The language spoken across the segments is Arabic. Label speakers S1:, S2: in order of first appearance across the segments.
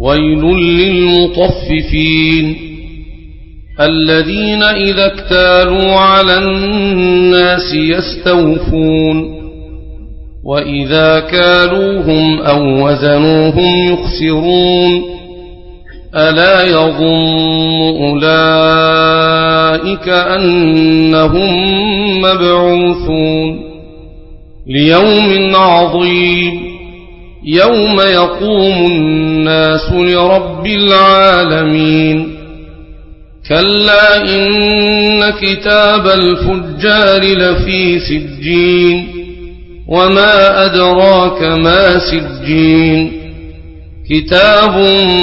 S1: ويل للمطففين الذين إذا اكتالوا على الناس يستوفون وإذا كالوهم أو وزنوهم يخسرون ألا يظن أولئك أنهم مبعوثون ليوم عظيم يوم يقوم الناس لرب العالمين كلا إن كتاب الفجار لفي سجين وما أدراك ما سجين كتاب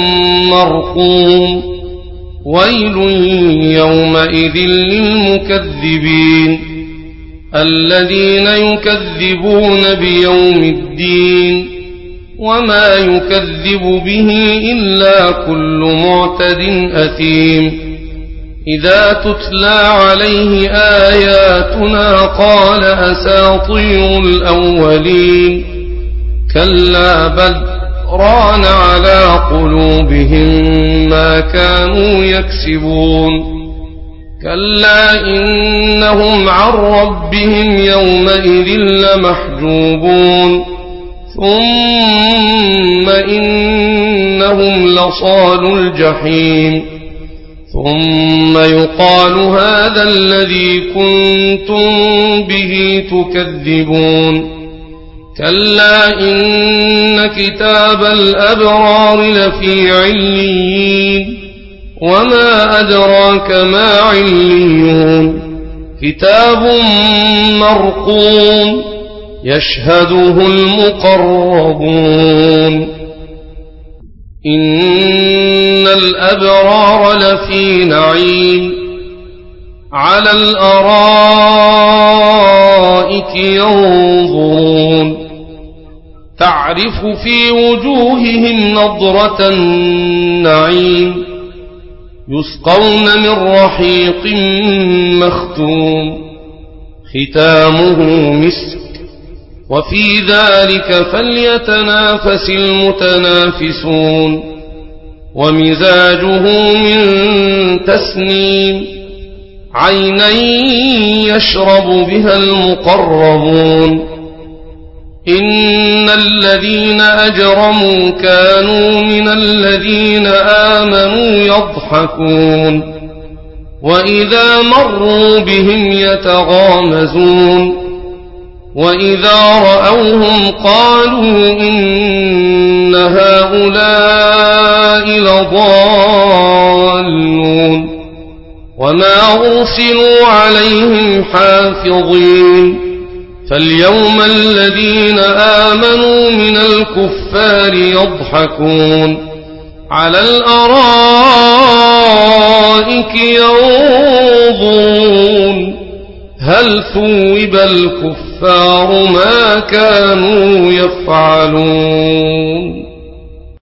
S1: مرقوم ويل يومئذ للمكذبين الذين يكذبون بيوم الدين وما يكذب به إلا كل معتد أثيم إذا تتلى عليه آياتنا قال أساطير الأولين كلا بل ران على قلوبهم ما كانوا يكسبون كلا إنهم عن ربهم يومئذ لمحجوبون ثم إنهم لصالو الجحيم ثم يقال هذا الذي كنتم به تكذبون كلا إن كتاب الأبرار لفي عليين وما أدراك ما عليون كتاب مرقوم يشهده المقربون إن الأبرار لفي نعيم على الأرائك ينظرون تعرف في وجوههم نضرة النعيم يسقون من رحيق مختوم ختامه مسك وفي ذلك فليتنافس المتنافسون ومزاجه من تسنيم عينا يشرب بها المقربون إن الذين أجرموا كانوا من الذين آمنوا يضحكون وإذا مروا بهم يتغامزون وإذا رأوهم قالوا إن هؤلاء لضالون وما أرسلوا عليهم حافظين فاليوم الذين آمنوا من الكفار يضحكون على الأرائك ينظرون هل ثوب الكفار ما كانوا يفعلون